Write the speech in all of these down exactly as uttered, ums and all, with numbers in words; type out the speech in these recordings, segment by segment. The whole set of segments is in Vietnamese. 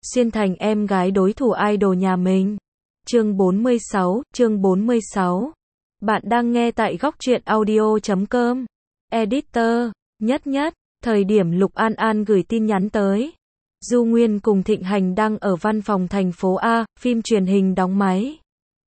xuyên thành em gái đối thủ idol nhà mình. Chương bốn mươi sáu, chương bốn mươi sáu. Bạn đang nghe tại góc truyện audio chấm com. Editor, nhất nhất, thời điểm Lục An An gửi tin nhắn tới. Du Nguyên cùng Thịnh Hành đang ở văn phòng thành phố A, phim truyền hình đóng máy.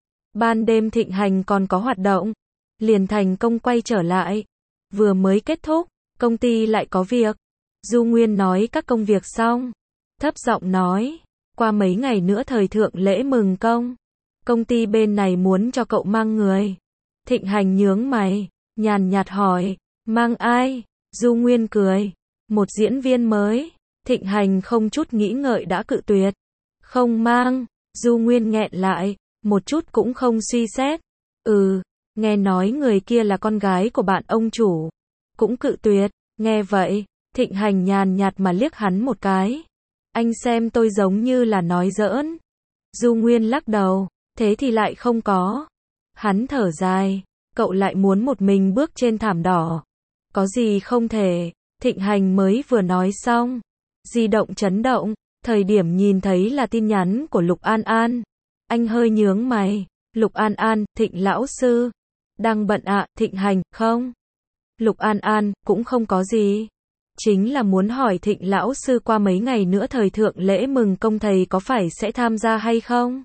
Ban đêm Thịnh Hành còn có hoạt động, liền thành công quay trở lại. Vừa mới kết thúc, công ty lại có việc. Du Nguyên nói các công việc xong, thấp giọng nói, qua mấy ngày nữa thời thượng lễ mừng công, công ty bên này muốn cho cậu mang người. Thịnh Hành nhướng mày, nhàn nhạt hỏi, mang ai? Du Nguyên cười, một diễn viên mới. Thịnh Hành không chút nghĩ ngợi đã cự tuyệt, không mang. Du Nguyên nghẹn lại, một chút cũng không suy xét, ừ, nghe nói người kia là con gái của bạn ông chủ, cũng cự tuyệt. Nghe vậy, Thịnh Hành nhàn nhạt mà liếc hắn một cái, anh xem tôi giống như là nói giỡn. Du Nguyên lắc đầu, thế thì lại không có. Hắn thở dài, cậu lại muốn một mình bước trên thảm đỏ, có gì không thể. Thịnh Hành mới vừa nói xong, di động chấn động, thời điểm nhìn thấy là tin nhắn của Lục An An. Anh hơi nhướng mày, Lục An An, Thịnh lão sư, đang bận ạ? À? Thịnh Hành, không. Lục An An, cũng không có gì. Chính là muốn hỏi Thịnh lão sư qua mấy ngày nữa thời thượng lễ mừng công thầy có phải sẽ tham gia hay không?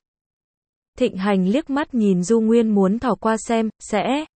Thịnh Hành liếc mắt nhìn Du Nguyên muốn thò qua xem, sẽ.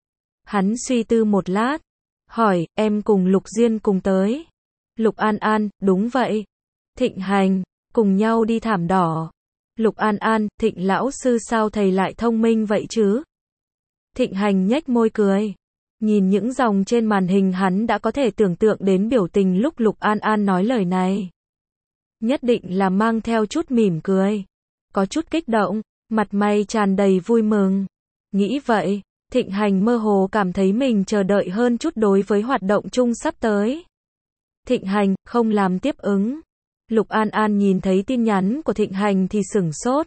Hắn suy tư một lát, hỏi, em cùng Lục Diên cùng tới. Lục An An, đúng vậy. Thịnh Hành, cùng nhau đi thảm đỏ. Lục An An, Thịnh lão sư sao thầy lại thông minh vậy chứ? Thịnh Hành nhếch môi cười. Nhìn những dòng trên màn hình hắn đã có thể tưởng tượng đến biểu tình lúc Lục An An nói lời này. Nhất định là mang theo chút mỉm cười, có chút kích động, mặt mày tràn đầy vui mừng. Nghĩ vậy, Thịnh Hành mơ hồ cảm thấy mình chờ đợi hơn chút đối với hoạt động chung sắp tới. Thịnh Hành, không làm tiếp ứng. Lục An An nhìn thấy tin nhắn của Thịnh Hành thì sửng sốt.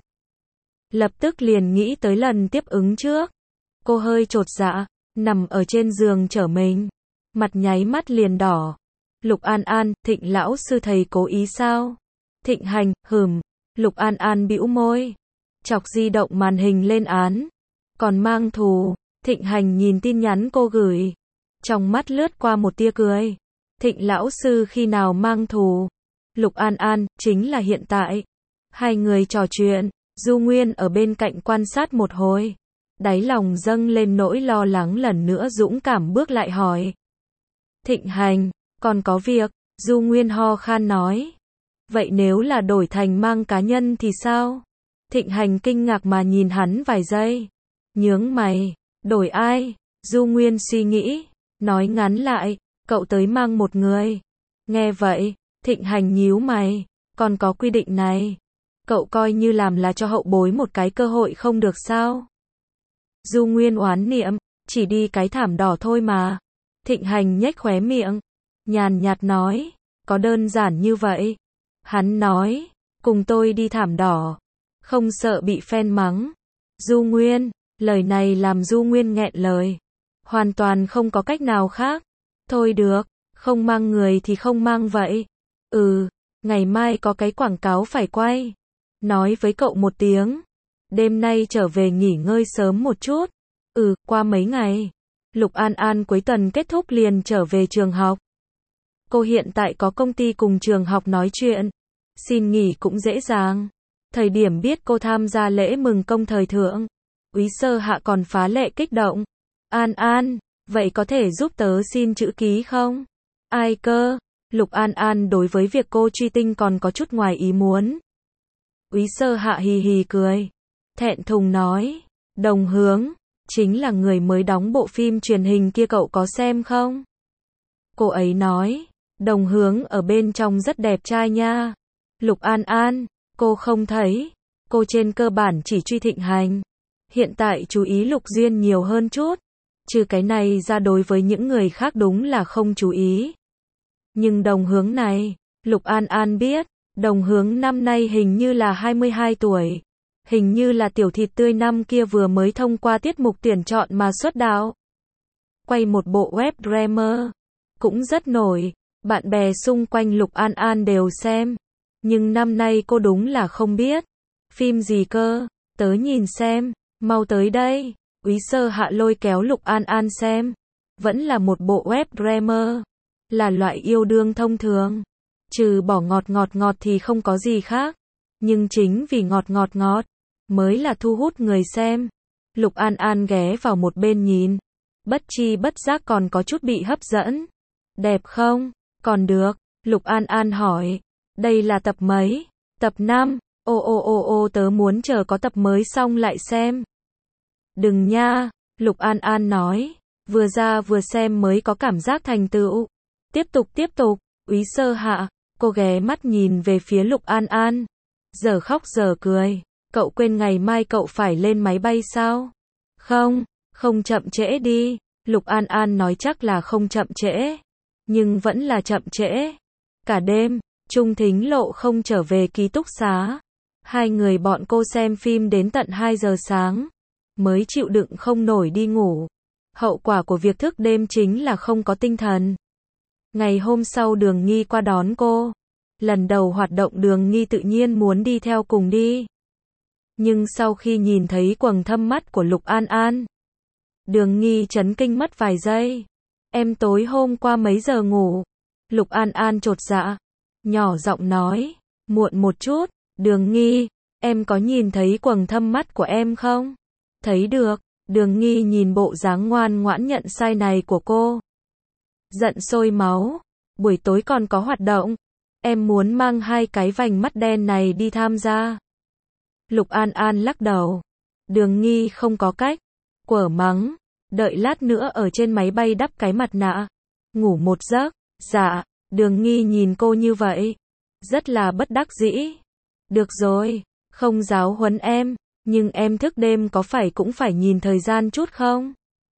Lập tức liền nghĩ tới lần tiếp ứng trước. Cô hơi chột dạ, nằm ở trên giường trở mình. Mặt nháy mắt liền đỏ. Lục An An, Thịnh lão sư thầy cố ý sao? Thịnh Hành, hừm. Lục An An bĩu môi, chọc di động màn hình lên án. Còn mang thù. Thịnh Hành nhìn tin nhắn cô gửi, trong mắt lướt qua một tia cười. Thịnh lão sư khi nào mang thù? Lục An An, chính là hiện tại. Hai người trò chuyện, Du Nguyên ở bên cạnh quan sát một hồi. Đáy lòng dâng lên nỗi lo lắng lần nữa dũng cảm bước lại hỏi. Thịnh Hành, còn có việc, Du Nguyên ho khan nói. Vậy nếu là đổi thành mang cá nhân thì sao? Thịnh Hành kinh ngạc mà nhìn hắn vài giây. Nhướng mày, đổi ai? Du Nguyên suy nghĩ, nói ngắn lại, cậu tới mang một người. Nghe vậy, Thịnh Hành nhíu mày, còn có quy định này. Cậu coi như làm là cho hậu bối một cái cơ hội không được sao? Du Nguyên oán niệm, chỉ đi cái thảm đỏ thôi mà. Thịnh Hành nhếch khóe miệng, nhàn nhạt nói, có đơn giản như vậy. Hắn nói, cùng tôi đi thảm đỏ, không sợ bị fan mắng. Du Nguyên, lời này làm Du Nguyên nghẹn lời, hoàn toàn không có cách nào khác. Thôi được, không mang người thì không mang vậy. Ừ, ngày mai có cái quảng cáo phải quay. Nói với cậu một tiếng. Đêm nay trở về nghỉ ngơi sớm một chút. Ừ, qua mấy ngày. Lục An An cuối tuần kết thúc liền trở về trường học. Cô hiện tại có công ty cùng trường học nói chuyện. Xin nghỉ cũng dễ dàng. Thời điểm biết cô tham gia lễ mừng công thời thượng, Úy Sơ Hạ còn phá lệ kích động. An An, vậy có thể giúp tớ xin chữ ký không? Ai cơ? Lục An An đối với việc cô truy tinh còn có chút ngoài ý muốn. Úy Sơ Hạ hì hì cười, thẹn thùng nói, Đồng Hướng, chính là người mới đóng bộ phim truyền hình kia cậu có xem không? Cô ấy nói, Đồng Hướng ở bên trong rất đẹp trai nha. Lục An An, cô không thấy, cô trên cơ bản chỉ truy Thịnh Hành. Hiện tại chú ý Lục Duyên nhiều hơn chút. Trừ cái này ra đối với những người khác đúng là không chú ý. Nhưng Đồng Hướng này, Lục An An biết, Đồng Hướng năm nay hình như là hai mươi hai tuổi. Hình như là tiểu thịt tươi năm kia vừa mới thông qua tiết mục tuyển chọn mà xuất đạo. Quay một bộ web drama, cũng rất nổi, bạn bè xung quanh Lục An An đều xem. Nhưng năm nay cô đúng là không biết. Phim gì cơ? Tớ nhìn xem, mau tới đây. Úy Sơ Hạ lôi kéo Lục An An xem. Vẫn là một bộ web drama. Là loại yêu đương thông thường. Trừ bỏ ngọt ngọt ngọt thì không có gì khác. Nhưng chính vì ngọt ngọt ngọt, mới là thu hút người xem. Lục An An ghé vào một bên nhìn. Bất chi bất giác còn có chút bị hấp dẫn. Đẹp không? Còn được. Lục An An hỏi. Đây là tập mấy? Tập năm. Ô ô ô ô tớ muốn chờ có tập mới xong lại xem. Đừng nha. Lục An An nói. Vừa ra vừa xem mới có cảm giác thành tựu. Tiếp tục tiếp tục. Úy Sơ Hạ. Cô ghé mắt nhìn về phía Lục An An. Giờ khóc giờ cười. Cậu quên ngày mai cậu phải lên máy bay sao? Không, không chậm trễ đi. Lục An An nói chắc là không chậm trễ. Nhưng vẫn là chậm trễ. Cả đêm, Trung Thính Lộ không trở về ký túc xá. Hai người bọn cô xem phim đến tận hai giờ sáng. Mới chịu đựng không nổi đi ngủ. Hậu quả của việc thức đêm chính là không có tinh thần. Ngày hôm sau Đường Nghi qua đón cô. Lần đầu hoạt động Đường Nghi tự nhiên muốn đi theo cùng đi. Nhưng sau khi nhìn thấy quầng thâm mắt của Lục An An, Đường Nghi chấn kinh mất vài giây. Em tối hôm qua mấy giờ ngủ? Lục An An chột dạ, nhỏ giọng nói, muộn một chút. Đường Nghi, em có nhìn thấy quầng thâm mắt của em không? Thấy được. Đường Nghi nhìn bộ dáng ngoan ngoãn nhận sai này của cô. Giận sôi máu. Buổi tối còn có hoạt động. Em muốn mang hai cái vành mắt đen này đi tham gia. Lục An An lắc đầu. Đường Nghi không có cách. Quở mắng. Đợi lát nữa ở trên máy bay đắp cái mặt nạ. Ngủ một giấc. Dạ. Đường Nghi nhìn cô như vậy. Rất là bất đắc dĩ. Được rồi. Không giáo huấn em. Nhưng em thức đêm có phải cũng phải nhìn thời gian chút không?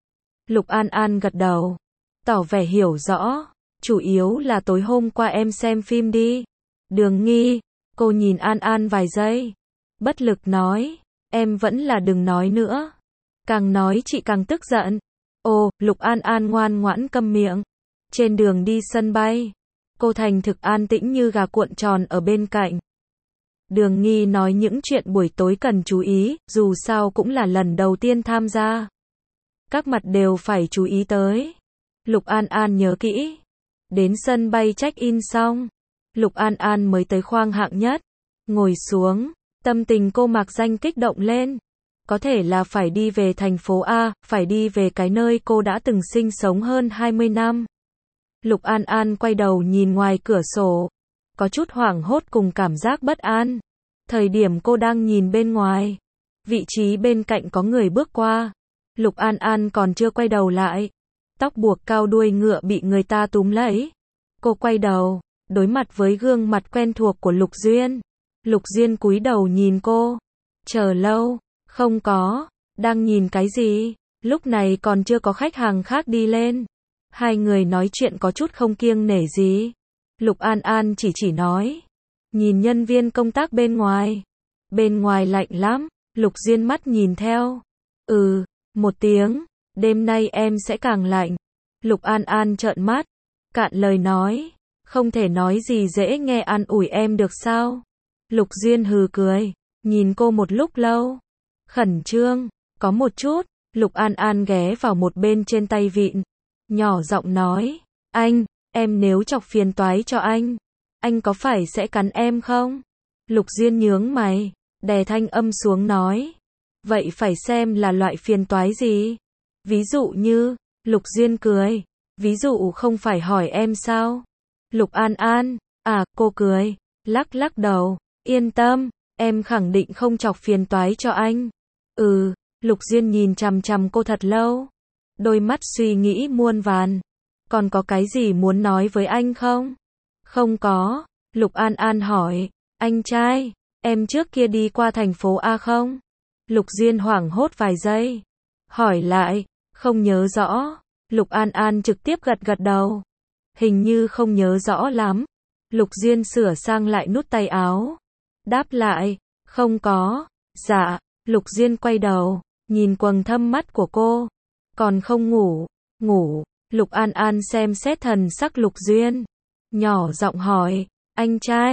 Lục An An gật đầu. Tỏ vẻ hiểu rõ. Chủ yếu là tối hôm qua em xem phim đi. Đường Nghi. Cô nhìn An An vài giây. Bất lực nói. Em vẫn là đừng nói nữa. Càng nói chị càng tức giận. Ồ, Lục An An ngoan ngoãn câm miệng. Trên đường đi sân bay. Cô thành thực an tĩnh như gà cuộn tròn ở bên cạnh. Đường Nghi nói những chuyện buổi tối cần chú ý, dù sao cũng là lần đầu tiên tham gia. Các mặt đều phải chú ý tới. Lục An An nhớ kỹ. Đến sân bay check-in xong. Lục An An mới tới khoang hạng nhất. Ngồi xuống. Tâm tình cô mạc danh kích động lên. Có thể là phải đi về thành phố A, phải đi về cái nơi cô đã từng sinh sống hơn hai mươi năm. Lục An An quay đầu nhìn ngoài cửa sổ. Có chút hoảng hốt cùng cảm giác bất an. Thời điểm cô đang nhìn bên ngoài, vị trí bên cạnh có người bước qua. Lục An An còn chưa quay đầu lại. Tóc buộc cao đuôi ngựa bị người ta túm lấy. Cô quay đầu, đối mặt với gương mặt quen thuộc của Lục Duyên. Lục Duyên cúi đầu nhìn cô. Chờ lâu, không có, đang nhìn cái gì? Lúc này còn chưa có khách hàng khác đi lên. Hai người nói chuyện có chút không kiêng nể gì. Lục An An chỉ chỉ nói. Nhìn nhân viên công tác bên ngoài. Bên ngoài lạnh lắm. Lục Duyên mắt nhìn theo. Ừ, một tiếng. Đêm nay em sẽ càng lạnh. Lục An An trợn mắt. Cạn lời nói. Không thể nói gì dễ nghe an ủi em được sao? Lục Duyên hừ cười. Nhìn cô một lúc lâu. Khẩn trương. Có một chút. Lục An An ghé vào một bên trên tay vịn. Nhỏ giọng nói. Anh, em nếu chọc phiền toái cho anh. Anh có phải sẽ cắn em không? Lục Duyên nhướng mày. Đè thanh âm xuống nói. Vậy phải xem là loại phiền toái gì? Ví dụ như. Lục Duyên cười. Ví dụ không phải hỏi em sao? Lục An An. À, cô cười. Lắc lắc đầu. Yên tâm. Em khẳng định không chọc phiền toái cho anh. Ừ. Lục Duyên nhìn chằm chằm cô thật lâu. Đôi mắt suy nghĩ muôn vàn. Còn có cái gì muốn nói với anh không? Không có. Lục An An hỏi. Anh trai, em trước kia đi qua thành phố A không? Lục Duyên hoảng hốt vài giây. Hỏi lại. Không nhớ rõ. Lục An An trực tiếp gật gật đầu. Hình như không nhớ rõ lắm. Lục Duyên sửa sang lại nút tay áo. Đáp lại. Không có. Dạ. Lục Duyên quay đầu. Nhìn quầng thâm mắt của cô. Còn không ngủ. Ngủ. Lục An An xem xét thần sắc Lục Duyên. Nhỏ giọng hỏi. Anh trai,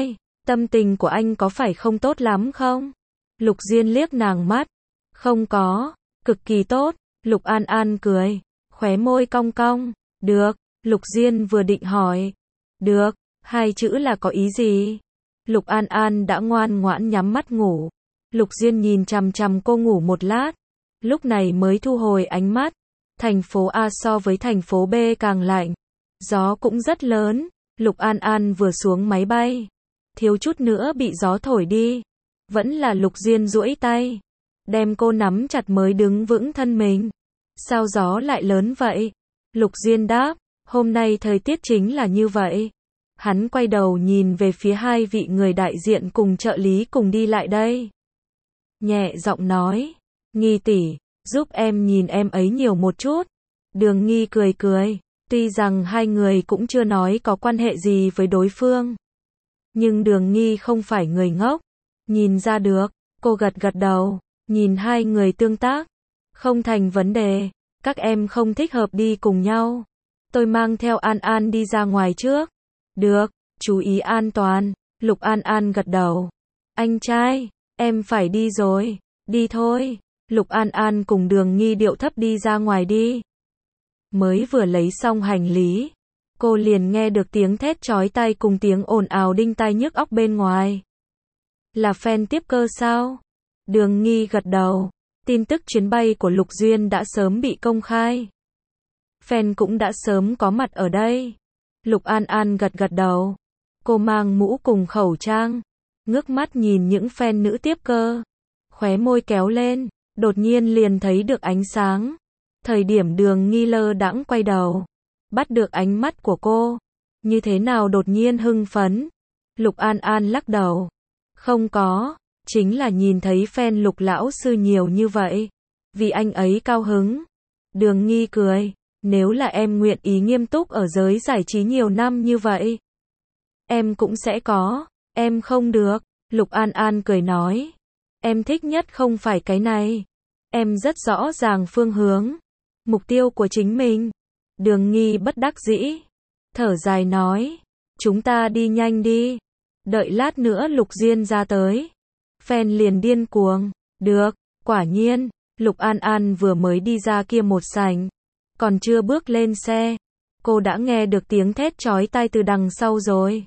Tâm tình của anh có phải không tốt lắm không? Lục Diên liếc nàng mắt. Không có, cực kỳ tốt. Lục An An cười, khóe môi cong cong. Được, Lục Diên vừa định hỏi. Được, hai chữ là có ý gì? Lục An An đã ngoan ngoãn nhắm mắt ngủ. Lục Diên nhìn chằm chằm cô ngủ một lát, lúc này mới thu hồi ánh mắt. Thành phố A so với thành phố B càng lạnh, gió cũng rất lớn. Lục An An vừa xuống máy bay, thiếu chút nữa bị gió thổi đi. Vẫn là Lục Diên duỗi tay, đem cô nắm chặt mới đứng vững thân mình. Sao gió lại lớn vậy? Lục Diên đáp, hôm nay thời tiết chính là như vậy. Hắn quay đầu nhìn về phía hai vị người đại diện cùng trợ lý cùng đi lại đây. Nhẹ giọng nói, Nghi tỷ, giúp em nhìn em ấy nhiều một chút. Đường Nghi cười cười, tuy rằng hai người cũng chưa nói có quan hệ gì với đối phương. Nhưng Đường Nghi không phải người ngốc, nhìn ra được. Cô gật gật đầu, nhìn hai người tương tác. Không thành vấn đề, các em không thích hợp đi cùng nhau. Tôi mang theo An An đi ra ngoài trước. Được, chú ý an toàn. Lục An An gật đầu. Anh trai, em phải đi rồi. Đi thôi. Lục An An cùng Đường Nghi điệu thấp đi ra ngoài đi. Mới vừa lấy xong hành lý, cô liền nghe được tiếng thét chói tai cùng tiếng ồn ào đinh tai nhức óc bên ngoài. Là fan tiếp cơ sao? Đường Nghi gật đầu. Tin tức chuyến bay của Lục Duyên đã sớm bị công khai. Fan cũng đã sớm có mặt ở đây. Lục An An gật gật đầu. Cô mang mũ cùng khẩu trang, ngước mắt nhìn những fan nữ tiếp cơ. Khóe môi kéo lên, đột nhiên liền thấy được ánh sáng. Thời điểm Đường Nghi lơ đãng quay đầu, bắt được ánh mắt của cô. Như thế nào đột nhiên hưng phấn? Lục An An lắc đầu. Không có, chính là nhìn thấy fan Lục lão sư nhiều như vậy, vì anh ấy cao hứng. Đường Nghi cười, nếu là em nguyện ý nghiêm túc ở giới giải trí nhiều năm như vậy, em cũng sẽ có. Em không được. Lục An An cười nói, em thích nhất không phải cái này. Em rất rõ ràng phương hướng, mục tiêu của chính mình. Đường Nghi bất đắc dĩ, thở dài nói, chúng ta đi nhanh đi. Đợi lát nữa Lục Diên ra tới, fan liền điên cuồng. Được, quả nhiên. Lục An An vừa mới đi ra kia một sảnh, còn chưa bước lên xe, cô đã nghe được tiếng thét chói tai từ đằng sau rồi.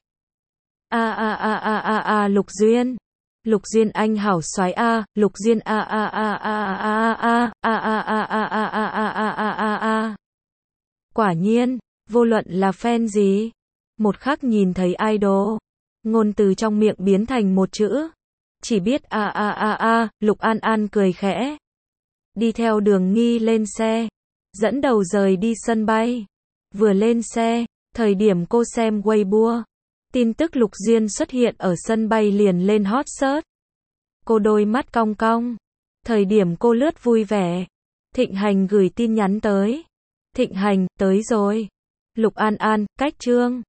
A a a a a a Lục Duyên. Lục Duyên anh hảo soái a, Lục Duyên a a a a a a a a a a a a a a a a. Quả nhiên, vô luận là fan gì, một khắc nhìn thấy idol, ngôn từ trong miệng biến thành một chữ, chỉ biết a a a a. Lục An An cười khẽ, đi theo Đường Nghi lên xe, dẫn đầu rời đi sân bay. Vừa lên xe, thời điểm cô xem Weibo, tin tức Lục Diên xuất hiện ở sân bay liền lên hot search. Cô đôi mắt cong cong. Thời điểm cô lướt vui vẻ, Thịnh Hành gửi tin nhắn tới. Thịnh Hành, tới rồi. Lục An An, cách chương.